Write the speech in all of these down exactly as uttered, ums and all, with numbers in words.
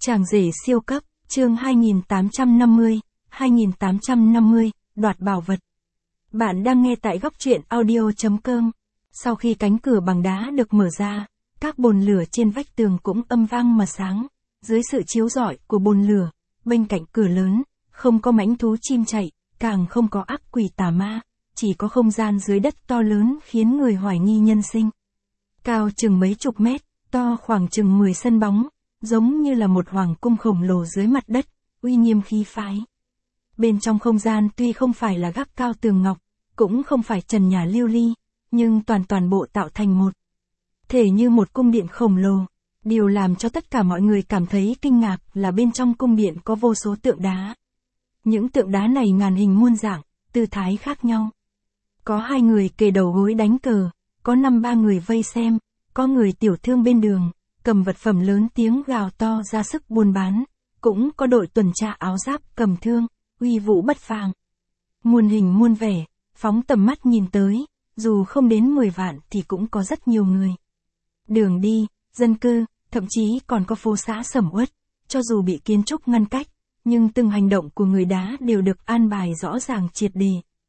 Chàng rể siêu cấp, chương hai nghìn tám trăm năm mươi, hai nghìn tám trăm năm mươi, đoạt bảo vật. Bạn đang nghe tại góc truyện audio chấm com. Sau khi cánh cửa bằng đá được mở ra, các bồn lửa trên vách tường cũng âm vang mà sáng. Dưới sự chiếu rọi của bồn lửa, bên cạnh cửa lớn, không có mãnh thú chim chạy, càng không có ác quỷ tà ma, chỉ có không gian dưới đất to lớn khiến người hoài nghi nhân sinh. Cao chừng mấy chục mét, to khoảng chừng mười sân bóng, giống như là một hoàng cung khổng lồ dưới mặt đất, uy nghiêm khí phái. Bên trong không gian tuy không phải là gác cao tường ngọc, cũng không phải trần nhà lưu ly, nhưng toàn toàn bộ tạo thành một thể như một cung điện khổng lồ. Điều làm cho tất cả mọi người cảm thấy kinh ngạc là bên trong cung điện có vô số tượng đá. Những tượng đá này ngàn hình muôn dạng, tư thái khác nhau. Có hai người kề đầu gối đánh cờ, có năm ba người vây xem, có người tiểu thương bên đường, cầm vật phẩm lớn tiếng gào to ra sức buôn bán, cũng có đội tuần tra áo giáp cầm thương, uy vũ bất phàm. Muôn hình muôn vẻ, phóng tầm mắt nhìn tới, dù không đến mười vạn thì cũng có rất nhiều người. Đường đi, dân cư, thậm chí còn có phố xã sầm uất, cho dù bị kiến trúc ngăn cách, nhưng từng hành động của người đá đều được an bài rõ ràng triệt để.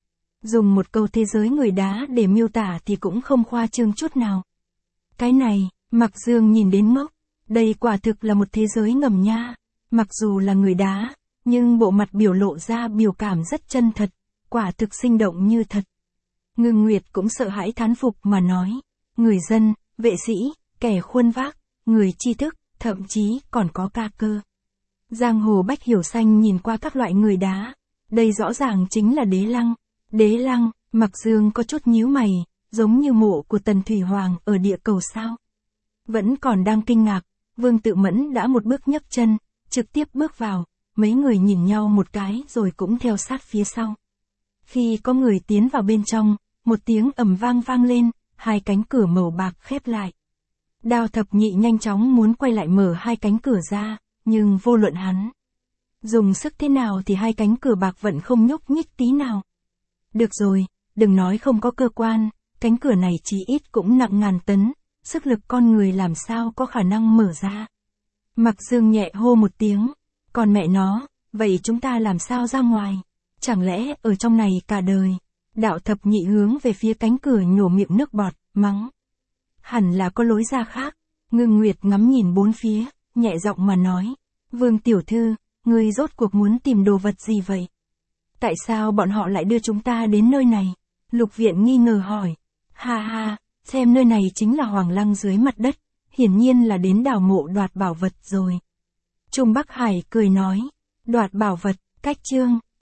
Dùng một câu thế giới người đá để miêu tả thì cũng không khoa trương chút nào. Cái này, Mạc Dương nhìn đến ngốc, đây quả thực là một thế giới ngầm nha. Mặc dù là người đá, nhưng bộ mặt biểu lộ ra biểu cảm rất chân thật, quả thực sinh động như thật. Ngưng Nguyệt cũng sợ hãi thán phục mà nói, người dân, vệ sĩ, kẻ khuôn vác, người tri thức, thậm chí còn có ca cơ. Giang hồ Bách Hiểu Xanh nhìn qua các loại người đá, đây rõ ràng chính là đế lăng. Đế lăng, Mạc Dương có chút nhíu mày, giống như mộ của Tần Thủy Hoàng ở địa cầu sao. Vẫn còn đang kinh ngạc, Vương Tự Mẫn đã một bước nhấc chân, trực tiếp bước vào, mấy người nhìn nhau một cái rồi cũng theo sát phía sau. Khi có người tiến vào bên trong, một tiếng ầm vang vang lên, hai cánh cửa màu bạc khép lại. Đao Thập Nhị nhanh chóng muốn quay lại mở hai cánh cửa ra, nhưng vô luận hắn dùng sức thế nào thì hai cánh cửa bạc vẫn không nhúc nhích tí nào. Được rồi, đừng nói không có cơ quan, cánh cửa này chí ít cũng nặng ngàn tấn, sức lực con người làm sao có khả năng mở ra. Mạc Dương nhẹ hô một tiếng, còn mẹ nó, vậy chúng ta làm sao ra ngoài? Chẳng lẽ ở trong này cả đời? Đạo Thập Nhị hướng về phía cánh cửa nhổ miệng nước bọt, mắng. Hẳn là có lối ra khác. Ngưng Nguyệt ngắm nhìn bốn phía, nhẹ giọng mà nói, Vương tiểu thư, ngươi rốt cuộc muốn tìm đồ vật gì vậy? Tại sao bọn họ lại đưa chúng ta đến nơi này? Lục Viện nghi ngờ hỏi. Ha ha, xem nơi này chính là Hoàng Lăng dưới mặt đất, hiển nhiên là đến đào mộ đoạt bảo vật rồi. Trung Bắc Hải cười nói, đoạt bảo vật, cách chương,